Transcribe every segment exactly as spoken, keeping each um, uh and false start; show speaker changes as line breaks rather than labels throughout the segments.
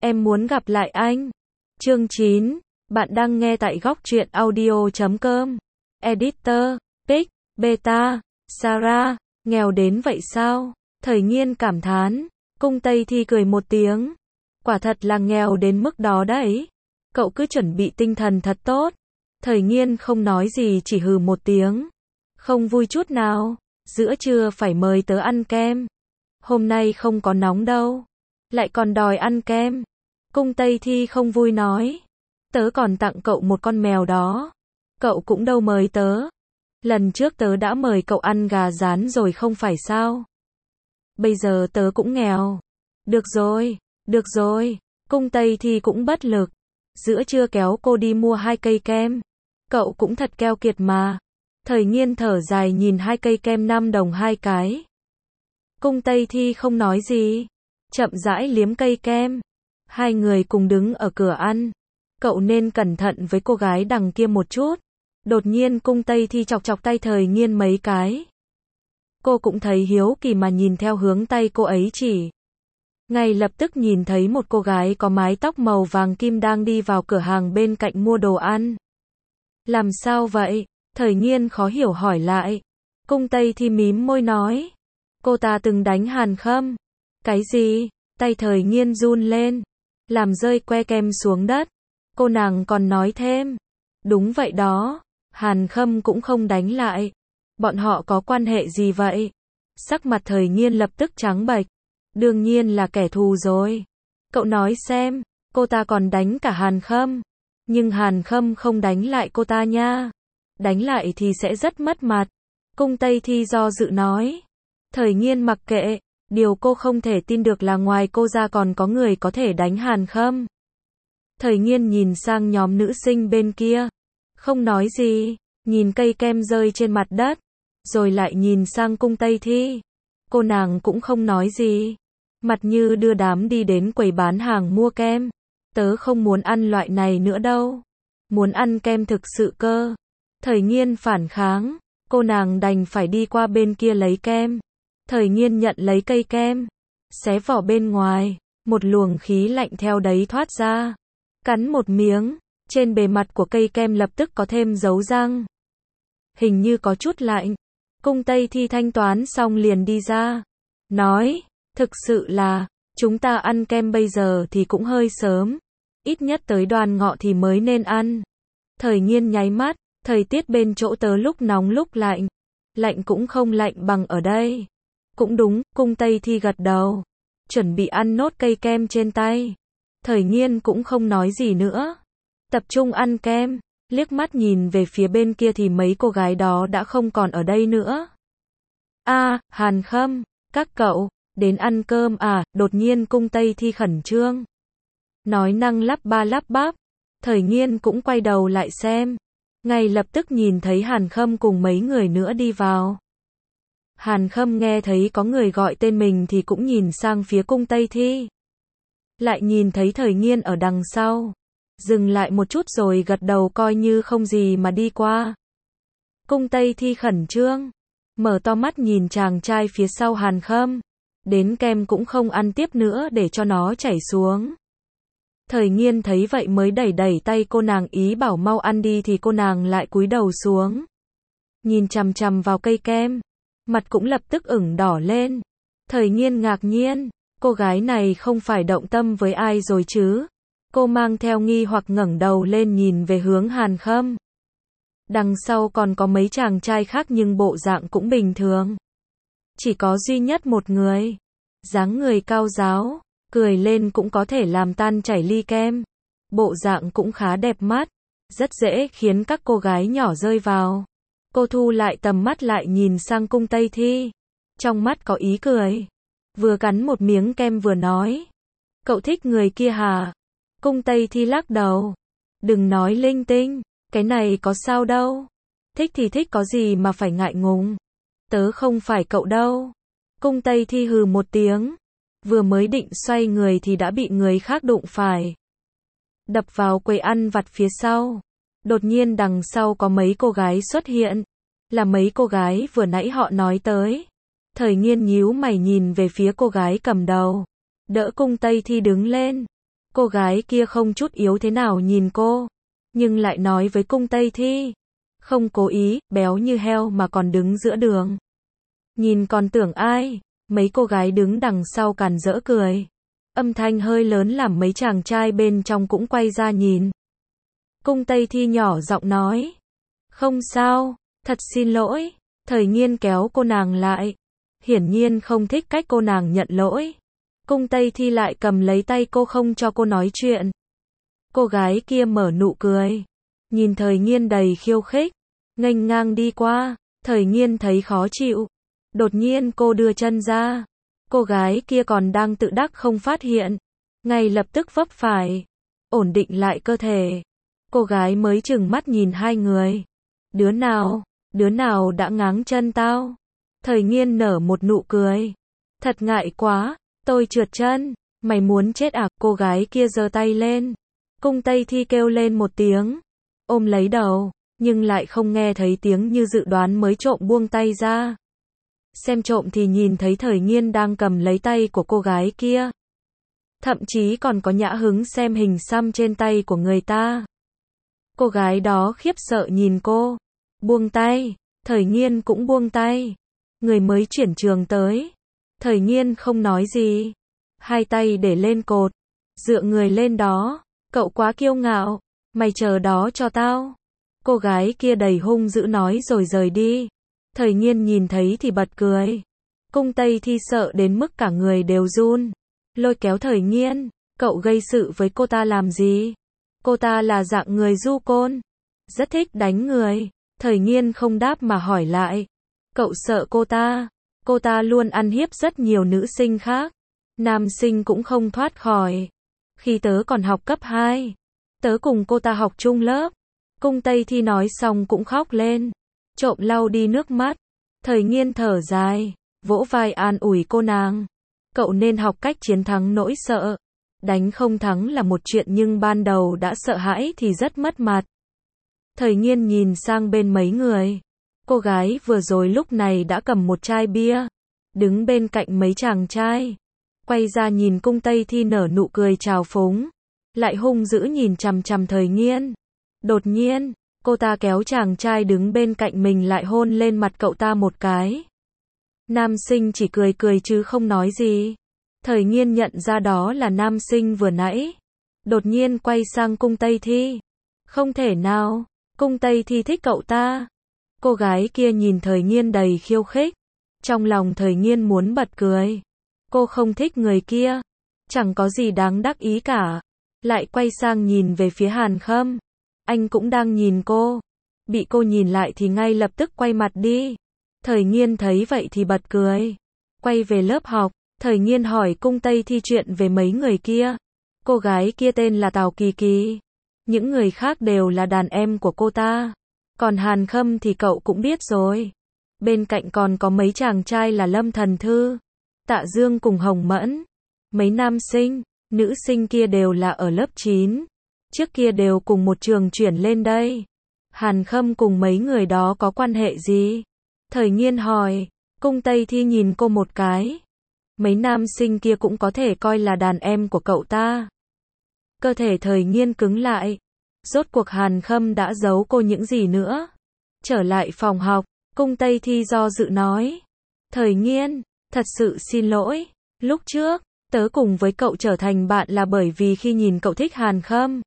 em muốn gặp lại anh. Chương chín. Bạn đang nghe tại góc truyện audio chấm com. Editor, Pic, Beta, Sarah, nghèo đến vậy sao? Thời Nghiên cảm thán. Cung Tây Thi cười một tiếng. Quả thật là nghèo đến mức đó đấy. Cậu cứ chuẩn bị tinh thần thật tốt. Thời Nghiên không nói gì, chỉ hừ một tiếng. Không vui chút nào. Giữa trưa phải mời tớ ăn kem. Hôm nay không có nóng đâu. Lại còn đòi ăn kem. Cung Tây Thi không vui nói. Tớ còn tặng cậu một con mèo đó. Cậu cũng đâu mời tớ. Lần trước tớ đã mời cậu ăn gà rán rồi không phải sao? Bây giờ tớ cũng nghèo. Được rồi, được rồi. Cung Tây Thi cũng bất lực. Giữa trưa kéo cô đi mua hai cây kem. Cậu cũng thật keo kiệt mà. Thời Nghiên thở dài nhìn hai cây kem năm đồng hai cái. Cung Tây Thi không nói gì. Chậm rãi liếm cây kem. Hai người cùng đứng ở cửa ăn. Cậu nên cẩn thận với cô gái đằng kia một chút. Đột nhiên Cung Tây Thi chọc chọc tay Thời Nghiên mấy cái. Cô cũng thấy hiếu kỳ mà nhìn theo hướng tay cô ấy chỉ. Ngay lập tức nhìn thấy một cô gái có mái tóc màu vàng kim đang đi vào cửa hàng bên cạnh mua đồ ăn. Làm sao vậy? Thời Nghiên khó hiểu hỏi lại. Cung Tây Thi mím môi nói. Cô ta từng đánh Hàn Khâm. Cái gì? Tay Thời Nghiên run lên. Làm rơi que kem xuống đất. Cô nàng còn nói thêm. Đúng vậy đó. Hàn Khâm cũng không đánh lại. Bọn họ có quan hệ gì vậy? Sắc mặt Thời Nghiên lập tức trắng bệch. Đương nhiên là kẻ thù rồi. Cậu nói xem. Cô ta còn đánh cả Hàn Khâm. Nhưng Hàn Khâm không đánh lại cô ta nha. Đánh lại thì sẽ rất mất mặt. Cung Tây Thi do dự nói. Thời Nghiên mặc kệ. Điều cô không thể tin được là ngoài cô ra còn có người có thể đánh Hàn Khâm. Thời Nghiên nhìn sang nhóm nữ sinh bên kia. Không nói gì. Nhìn cây kem rơi trên mặt đất. Rồi lại nhìn sang Cung Tây Thi. Cô nàng cũng không nói gì. Mặt như đưa đám đi đến quầy bán hàng mua kem. Tớ không muốn ăn loại này nữa đâu. Muốn ăn kem thực sự cơ. Thời Nghiên phản kháng. Cô nàng đành phải đi qua bên kia lấy kem. Thời Nghiên nhận lấy cây kem. Xé vỏ bên ngoài. Một luồng khí lạnh theo đấy thoát ra. Cắn một miếng. Trên bề mặt của cây kem lập tức có thêm dấu răng. Hình như có chút lạnh. Cung Tây Thi thanh toán xong liền đi ra. Nói. Thực sự là. Chúng ta ăn kem bây giờ thì cũng hơi sớm. Ít nhất tới Đoan Ngọ thì mới nên ăn. Thời Nghiên nháy mắt. Thời tiết bên chỗ tớ lúc nóng lúc lạnh. Lạnh cũng không lạnh bằng ở đây. Cũng đúng. Cung Tây Thi gật đầu. Chuẩn bị ăn nốt cây kem trên tay. Thời Nghiên cũng không nói gì nữa. Tập trung ăn kem. Liếc mắt nhìn về phía bên kia thì mấy cô gái đó đã không còn ở đây nữa. A, à, Hàn Khâm, các cậu, đến ăn cơm à? Đột nhiên Cung Tây Thi khẩn trương. Nói năng lắp ba lắp bắp. Thời Nghiên cũng quay đầu lại xem. Ngay lập tức nhìn thấy Hàn Khâm cùng mấy người nữa đi vào. Hàn Khâm nghe thấy có người gọi tên mình thì cũng nhìn sang phía Cung Tây Thi. Lại nhìn thấy Thời Nghiên ở đằng sau. Dừng lại một chút rồi gật đầu coi như không gì mà đi qua. Cung Tây Thi khẩn trương. Mở to mắt nhìn chàng trai phía sau Hàn Khâm. Đến kem cũng không ăn tiếp nữa để cho nó chảy xuống. Thời Nghiên thấy vậy mới đẩy đẩy tay cô nàng ý bảo mau ăn đi thì cô nàng lại cúi đầu xuống. Nhìn chằm chằm vào cây kem. Mặt cũng lập tức ửng đỏ lên. Thời Nghiên ngạc nhiên. Cô gái này không phải động tâm với ai rồi chứ? Cô mang theo nghi hoặc ngẩng đầu lên nhìn về hướng Hàn Khâm. Đằng sau còn có mấy chàng trai khác nhưng bộ dạng cũng bình thường. Chỉ có duy nhất một người. Dáng người cao ráo. Cười lên cũng có thể làm tan chảy ly kem. Bộ dạng cũng khá đẹp mắt. Rất dễ khiến các cô gái nhỏ rơi vào. Cô thu lại tầm mắt lại nhìn sang Cung Tây Thi. Trong mắt có ý cười. Vừa cắn một miếng kem vừa nói. Cậu thích người kia hả? Cung Tây Thi lắc đầu. Đừng nói linh tinh. Cái này có sao đâu. Thích thì thích có gì mà phải ngại ngùng. Tớ không phải cậu đâu. Cung Tây Thi hừ một tiếng. Vừa mới định xoay người thì đã bị người khác đụng phải. Đập vào quầy ăn vặt phía sau. Đột nhiên đằng sau có mấy cô gái xuất hiện. Là mấy cô gái vừa nãy họ nói tới. Thời Nghiên nhíu mày nhìn về phía cô gái cầm đầu. Đỡ Cung Tây Thi đứng lên. Cô gái kia không chút yếu thế nào nhìn cô, nhưng lại nói với Cung Tây Thi. Không cố ý, béo như heo mà còn đứng giữa đường. Nhìn còn tưởng ai, mấy cô gái đứng đằng sau càn rỡ cười. Âm thanh hơi lớn làm mấy chàng trai bên trong cũng quay ra nhìn. Cung Tây Thi nhỏ giọng nói. Không sao, thật xin lỗi. Thời Nghiên kéo cô nàng lại. Hiển nhiên không thích cách cô nàng nhận lỗi. Cung Tây Thi lại cầm lấy tay cô không cho cô nói chuyện. Cô gái kia mở nụ cười. Nhìn Thời Nghiên đầy khiêu khích. Nghênh ngang đi qua. Thời Nghiên thấy khó chịu. Đột nhiên cô đưa chân ra. Cô gái kia còn đang tự đắc không phát hiện. Ngay lập tức vấp phải. Ổn định lại cơ thể. Cô gái mới chừng mắt nhìn hai người. Đứa nào, đứa nào đã ngáng chân tao? Thời Nghiên nở một nụ cười. Thật ngại quá, tôi trượt chân. Mày muốn chết à? Cô gái kia giơ tay lên. Cung Tây Thi kêu lên một tiếng. Ôm lấy đầu, nhưng lại không nghe thấy tiếng như dự đoán mới trộm buông tay ra. Xem trộm thì nhìn thấy Thời Nghiên đang cầm lấy tay của cô gái kia. Thậm chí còn có nhã hứng xem hình xăm trên tay của người ta. Cô gái đó khiếp sợ nhìn cô. Buông tay. Thời Nghiên cũng buông tay. Người mới chuyển trường tới. Thời Nghiên không nói gì. Hai tay để lên cột. Dựa người lên đó. Cậu quá kiêu ngạo. Mày chờ đó cho tao. Cô gái kia đầy hung dữ nói rồi rời đi. Thời Nghiên nhìn thấy thì bật cười. Cung Tây Thi sợ đến mức cả người đều run. Lôi kéo Thời Nghiên. Cậu gây sự với cô ta làm gì? Cô ta là dạng người du côn. Rất thích đánh người. Thời Nghiên không đáp mà hỏi lại. Cậu sợ cô ta? Cô ta luôn ăn hiếp rất nhiều nữ sinh khác. Nam sinh cũng không thoát khỏi. Khi tớ còn học cấp hai. Tớ cùng cô ta học chung lớp. Cung Tây Thi nói xong cũng khóc lên. Trộm lau đi nước mắt. Thời Nghiên thở dài. Vỗ vai an ủi cô nàng. Cậu nên học cách chiến thắng nỗi sợ. Đánh không thắng là một chuyện nhưng ban đầu đã sợ hãi thì rất mất mặt. Thời Nghiên nhìn sang bên mấy người. Cô gái vừa rồi lúc này đã cầm một chai bia. Đứng bên cạnh mấy chàng trai. Quay ra nhìn Cung Tây Thi nở nụ cười trào phúng. Lại hung dữ nhìn chằm chằm Thời Nghiên. Đột nhiên, cô ta kéo chàng trai đứng bên cạnh mình lại hôn lên mặt cậu ta một cái. Nam sinh chỉ cười cười chứ không nói gì. Thời Nghiên nhận ra đó là nam sinh vừa nãy. Đột nhiên quay sang Cung Tây Thi. Không thể nào, Cung Tây Thi thích cậu ta. Cô gái kia nhìn Thời Nghiên đầy khiêu khích. Trong lòng Thời Nghiên muốn bật cười. Cô không thích người kia. Chẳng có gì đáng đắc ý cả. Lại quay sang nhìn về phía Hàn Khâm. Anh cũng đang nhìn cô. Bị cô nhìn lại thì ngay lập tức quay mặt đi. Thời Nghiên thấy vậy thì bật cười. Quay về lớp học. Thời Nghiên hỏi Cung Tây Thi chuyện về mấy người kia. Cô gái kia tên là Tào Kỳ Kỳ. Những người khác đều là đàn em của cô ta. Còn Hàn Khâm thì cậu cũng biết rồi. Bên cạnh còn có mấy chàng trai là Lâm Thần Thư, Tạ Dương cùng Hồng Mẫn. Mấy nam sinh, nữ sinh kia đều là ở lớp chín. Trước kia đều cùng một trường chuyển lên đây. Hàn Khâm cùng mấy người đó có quan hệ gì? Thời Nghiên hỏi. Cung Tây Thi nhìn cô một cái. Mấy nam sinh kia cũng có thể coi là đàn em của cậu ta. Cơ thể Thời Nghiên cứng lại. Rốt cuộc Hàn Khâm đã giấu cô những gì nữa? Trở lại phòng học, Cung Tây Thi do dự nói. Thời Nghiên, thật sự xin lỗi. Lúc trước, tớ cùng với cậu trở thành bạn là bởi vì khi nhìn cậu thích Hàn Khâm.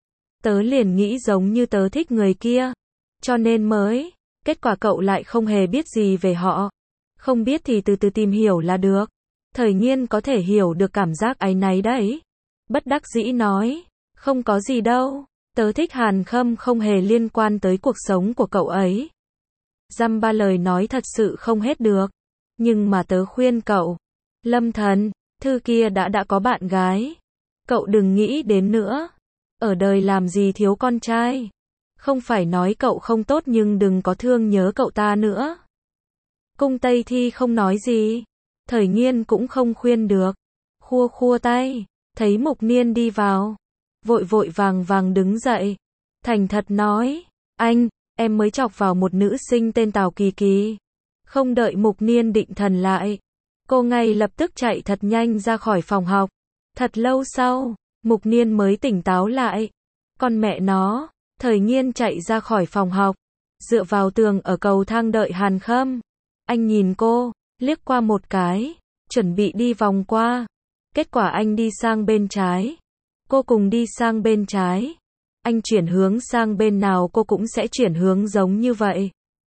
Tớ liền nghĩ giống như tớ thích người kia. Cho nên mới, kết quả cậu lại không hề biết gì về họ. Không biết thì từ từ tìm hiểu là được. Thời Nghiên có thể hiểu được cảm giác áy náy đấy. Bất đắc dĩ nói. Không có gì đâu. Tớ thích Hàn Khâm không hề liên quan tới cuộc sống của cậu ấy. Dăm ba lời nói thật sự không hết được. Nhưng mà tớ khuyên cậu. Lâm Thần, Thư kia đã đã có bạn gái. Cậu đừng nghĩ đến nữa. Ở đời làm gì thiếu con trai. Không phải nói cậu không tốt nhưng đừng có thương nhớ cậu ta nữa. Cung Tây Thi không nói gì. Thời Nghiên cũng không khuyên được. Khua khua tay. Thấy Mục Niên đi vào. Vội vội vàng vàng đứng dậy. Thành thật nói. Anh, em mới chọc vào một nữ sinh tên Tào Kỳ Kỳ. Không đợi Mục Niên định thần lại. Cô ngay lập tức chạy thật nhanh ra khỏi phòng học. Thật lâu sau, Mục Niên mới tỉnh táo lại. Con mẹ nó, Thời Nghiên chạy ra khỏi phòng học, dựa vào tường ở cầu thang đợi Hàn Khâm. Anh nhìn cô, liếc qua một cái, chuẩn bị đi vòng qua. Kết quả anh đi sang bên trái. Cô cùng đi sang bên trái. Anh chuyển hướng sang bên nào cô cũng sẽ chuyển hướng giống như vậy.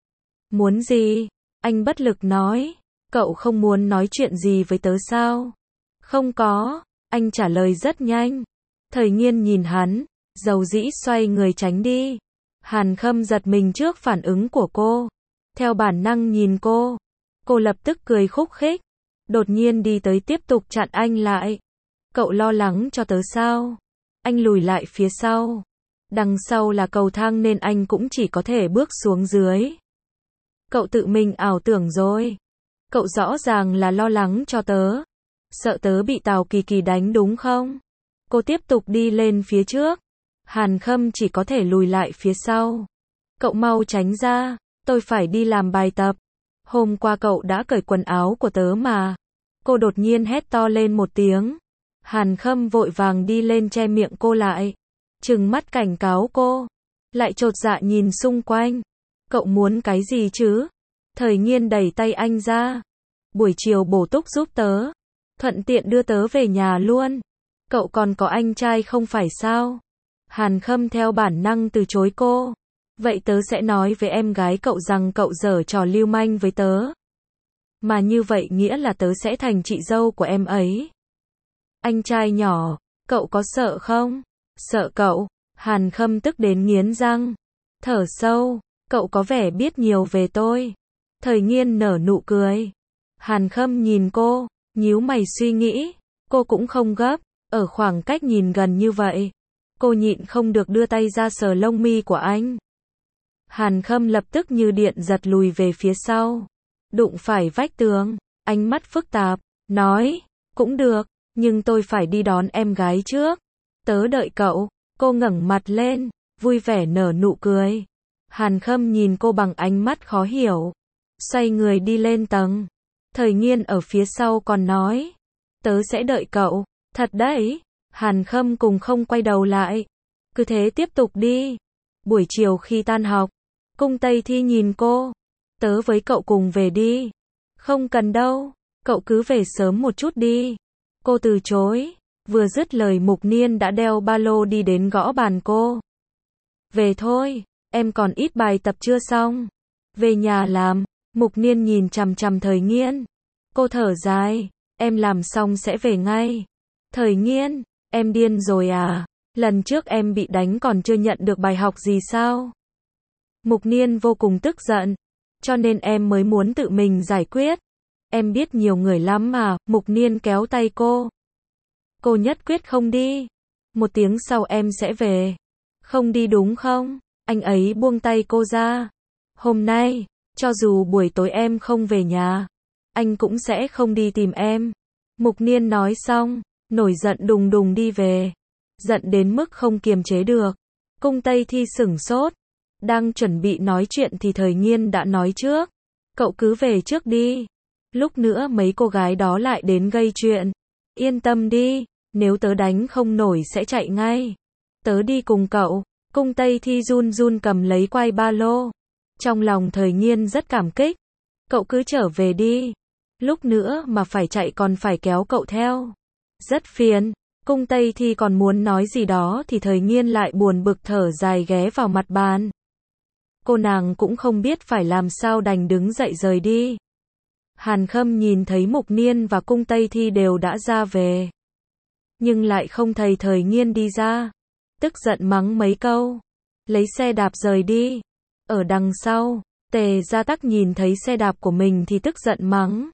Muốn gì? Anh bất lực nói. Cậu không muốn nói chuyện gì với tớ sao? Không có. Anh trả lời rất nhanh. Thời Nghiên nhìn hắn, dầu dĩ xoay người tránh đi. Hàn Khâm giật mình trước phản ứng của cô. Theo bản năng nhìn cô. Cô lập tức cười khúc khích. Đột nhiên đi tới tiếp tục chặn anh lại. Cậu lo lắng cho tớ sao? Anh lùi lại phía sau. Đằng sau là cầu thang nên anh cũng chỉ có thể bước xuống dưới. Cậu tự mình ảo tưởng rồi. Cậu rõ ràng là lo lắng cho tớ. Sợ tớ bị Tào Kỳ Kỳ đánh đúng không? Cô tiếp tục đi lên phía trước. Hàn Khâm chỉ có thể lùi lại phía sau. Cậu mau tránh ra, tôi phải đi làm bài tập. Hôm qua cậu đã cởi quần áo của tớ mà. Cô đột nhiên hét to lên một tiếng. Hàn Khâm vội vàng đi lên che miệng cô lại. Trừng mắt cảnh cáo cô. Lại chột dạ nhìn xung quanh. Cậu muốn cái gì chứ? Thời Nghiên đẩy tay anh ra. Buổi chiều bổ túc giúp tớ. Thuận tiện đưa tớ về nhà luôn. Cậu còn có anh trai không phải sao? Hàn Khâm theo bản năng từ chối cô. Vậy tớ sẽ nói với em gái cậu rằng cậu giở trò lưu manh với tớ. Mà như vậy nghĩa là tớ sẽ thành chị dâu của em ấy. Anh trai nhỏ, cậu có sợ không? Sợ cậu. Hàn Khâm tức đến nghiến răng. Thở sâu, cậu có vẻ biết nhiều về tôi. Thời Nghiên nở nụ cười. Hàn Khâm nhìn cô, nhíu mày suy nghĩ. Cô cũng không gấp, ở khoảng cách nhìn gần như vậy. Cô nhịn không được đưa tay ra sờ lông mi của anh. Hàn Khâm lập tức như điện giật lùi về phía sau. Đụng phải vách tường, ánh mắt phức tạp, nói, cũng được, nhưng tôi phải đi đón em gái trước. Tớ đợi cậu. Cô ngẩng mặt lên, vui vẻ nở nụ cười. Hàn Khâm nhìn cô bằng ánh mắt khó hiểu. Xoay người đi lên tầng. Thời Nghiên ở phía sau còn nói, tớ sẽ đợi cậu. Thật đấy. Hàn Khâm cùng không quay đầu lại. Cứ thế tiếp tục đi. Buổi chiều khi tan học, Cung Tây Thi nhìn cô. Tớ với cậu cùng về đi. Không cần đâu, cậu cứ về sớm một chút đi. Cô từ chối. Vừa dứt lời Mục Niên đã đeo ba lô đi đến gõ bàn cô. Về thôi, em còn ít bài tập chưa xong. Về nhà làm. Mục Niên nhìn chằm chằm Thời Nghiên. Cô thở dài, em làm xong sẽ về ngay. Thời Nghiên, em điên rồi à? Lần trước em bị đánh còn chưa nhận được bài học gì sao? Mục Niên vô cùng tức giận. Cho nên em mới muốn tự mình giải quyết. Em biết nhiều người lắm mà. Mục Niên kéo tay cô. Cô nhất quyết không đi. Một tiếng sau em sẽ về. Không đi đúng không? Anh ấy buông tay cô ra. Hôm nay, cho dù buổi tối em không về nhà, anh cũng sẽ không đi tìm em. Mục Niên nói xong, nổi giận đùng đùng đi về. Giận đến mức không kiềm chế được. Cung Tây Thi sửng sốt. Đang chuẩn bị nói chuyện thì Thời Nghiên đã nói trước. Cậu cứ về trước đi. Lúc nữa mấy cô gái đó lại đến gây chuyện. Yên tâm đi. Nếu tớ đánh không nổi sẽ chạy ngay. Tớ đi cùng cậu. Cung Tây Thi run run cầm lấy quai ba lô. Trong lòng Thời Nghiên rất cảm kích. Cậu cứ trở về đi. Lúc nữa mà phải chạy còn phải kéo cậu theo. Rất phiền. Cung Tây Thi còn muốn nói gì đó thì Thời Nghiên lại buồn bực thở dài ghé vào mặt bàn. Cô nàng cũng không biết phải làm sao đành đứng dậy rời đi. Hàn Khâm nhìn thấy Mục Niên và Cung Tây Thi đều đã ra về. Nhưng lại không thấy Thời Nghiên đi ra. Tức giận mắng mấy câu. Lấy xe đạp rời đi. Ở đằng sau, Tề Gia Tắc nhìn thấy xe đạp của mình thì tức giận mắng.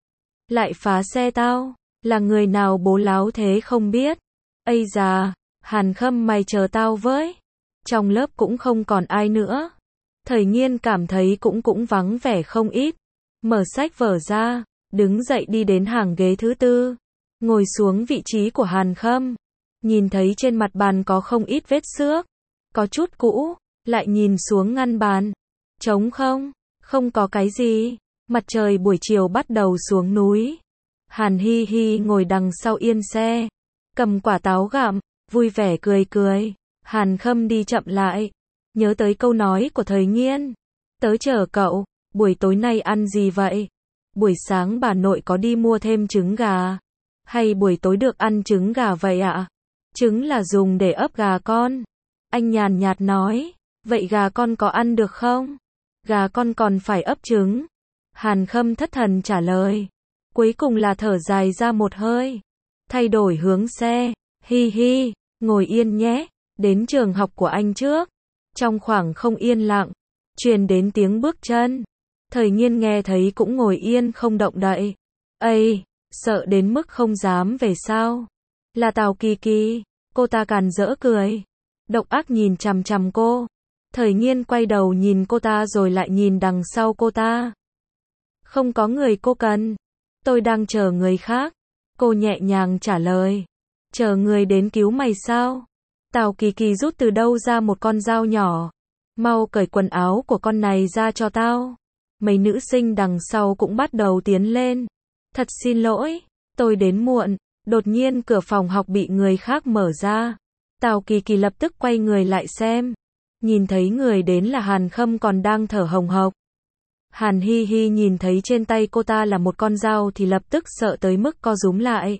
Lại phá xe tao, là người nào bố láo thế không biết. Ây da, Hàn Khâm mày chờ tao với. Trong lớp cũng không còn ai nữa. Thời Nghiên cảm thấy cũng cũng vắng vẻ không ít. Mở sách vở ra, đứng dậy đi đến hàng ghế thứ tư. Ngồi xuống vị trí của Hàn Khâm. Nhìn thấy trên mặt bàn có không ít vết xước. Có chút cũ, lại nhìn xuống ngăn bàn. Trống không, không có cái gì. Mặt trời buổi chiều bắt đầu xuống núi. Hàn Hi Hi ngồi đằng sau yên xe. Cầm quả táo gặm, vui vẻ cười cười. Hàn Khâm đi chậm lại, nhớ tới câu nói của Thời Nghiên. Tớ chờ cậu, buổi tối nay ăn gì vậy? Buổi sáng bà nội có đi mua thêm trứng gà? Hay buổi tối được ăn trứng gà vậy ạ? Trứng là dùng để ấp gà con. Anh nhàn nhạt nói, vậy gà con có ăn được không? Gà con còn phải ấp trứng. Hàn Khâm thất thần trả lời. Cuối cùng là thở dài ra một hơi. Thay đổi hướng xe. Hi hi, ngồi yên nhé. Đến trường học của anh trước. Trong khoảng không yên lặng, truyền đến tiếng bước chân. Thời Nghiên nghe thấy cũng ngồi yên không động đậy. Ây, sợ đến mức không dám về sao? Là Tào Kỳ Kỳ. Cô ta càn rỡ cười. Độc ác nhìn chằm chằm cô. Thời Nghiên quay đầu nhìn cô ta rồi lại nhìn đằng sau cô ta. Không có người cô cần. Tôi đang chờ người khác. Cô nhẹ nhàng trả lời. Chờ người đến cứu mày sao? Tào Kỳ Kỳ rút từ đâu ra một con dao nhỏ. Mau cởi quần áo của con này ra cho tao. Mấy nữ sinh đằng sau cũng bắt đầu tiến lên. Thật xin lỗi, tôi đến muộn. Đột nhiên cửa phòng học bị người khác mở ra. Tào Kỳ Kỳ lập tức quay người lại xem. Nhìn thấy người đến là Hàn Khâm còn đang thở hồng hộc. Hàn Hi Hi nhìn thấy trên tay cô ta là một con dao thì lập tức sợ tới mức co rúm lại.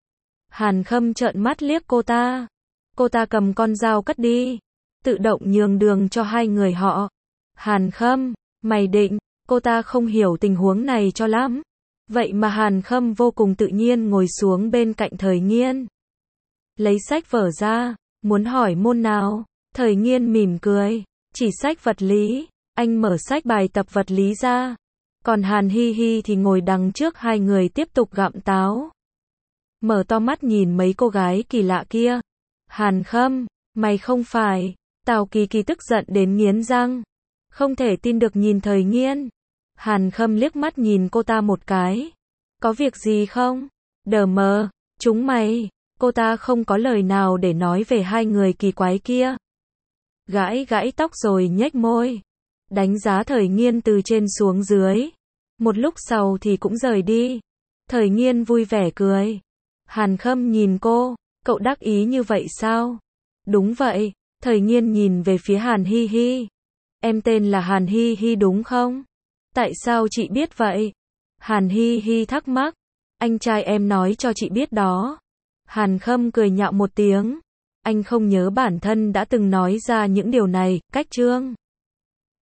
Hàn Khâm trợn mắt liếc cô ta. Cô ta cầm con dao cất đi. Tự động nhường đường cho hai người họ. Hàn Khâm, mày định, cô ta không hiểu tình huống này cho lắm. Vậy mà Hàn Khâm vô cùng tự nhiên ngồi xuống bên cạnh Thời Nghiên. Lấy sách vở ra, muốn hỏi môn nào? Thời Nghiên mỉm cười, chỉ sách vật lý. Anh mở sách bài tập vật lý ra. Còn Hàn Hi Hi thì ngồi đằng trước hai người tiếp tục gặm táo. Mở to mắt nhìn mấy cô gái kỳ lạ kia. Hàn Khâm, mày không phải. Tào Kỳ Kỳ tức giận đến nghiến răng. Không thể tin được nhìn Thời Nghiên. Hàn Khâm liếc mắt nhìn cô ta một cái. Có việc gì không? Đờ mờ, chúng mày. Cô ta không có lời nào để nói về hai người kỳ quái kia. Gãi gãi tóc rồi nhếch môi. Đánh giá Thời Nghiên từ trên xuống dưới. Một lúc sau thì cũng rời đi. Thời Nghiên vui vẻ cười. Hàn Khâm nhìn cô. Cậu đắc ý như vậy sao? Đúng vậy. Thời Nghiên nhìn về phía Hàn Hi Hi. Em tên là Hàn Hi Hi đúng không? Tại sao chị biết vậy? Hàn Hi Hi thắc mắc. Anh trai em nói cho chị biết đó. Hàn Khâm cười nhạo một tiếng. Anh không nhớ bản thân đã từng nói ra những điều này, cách chương.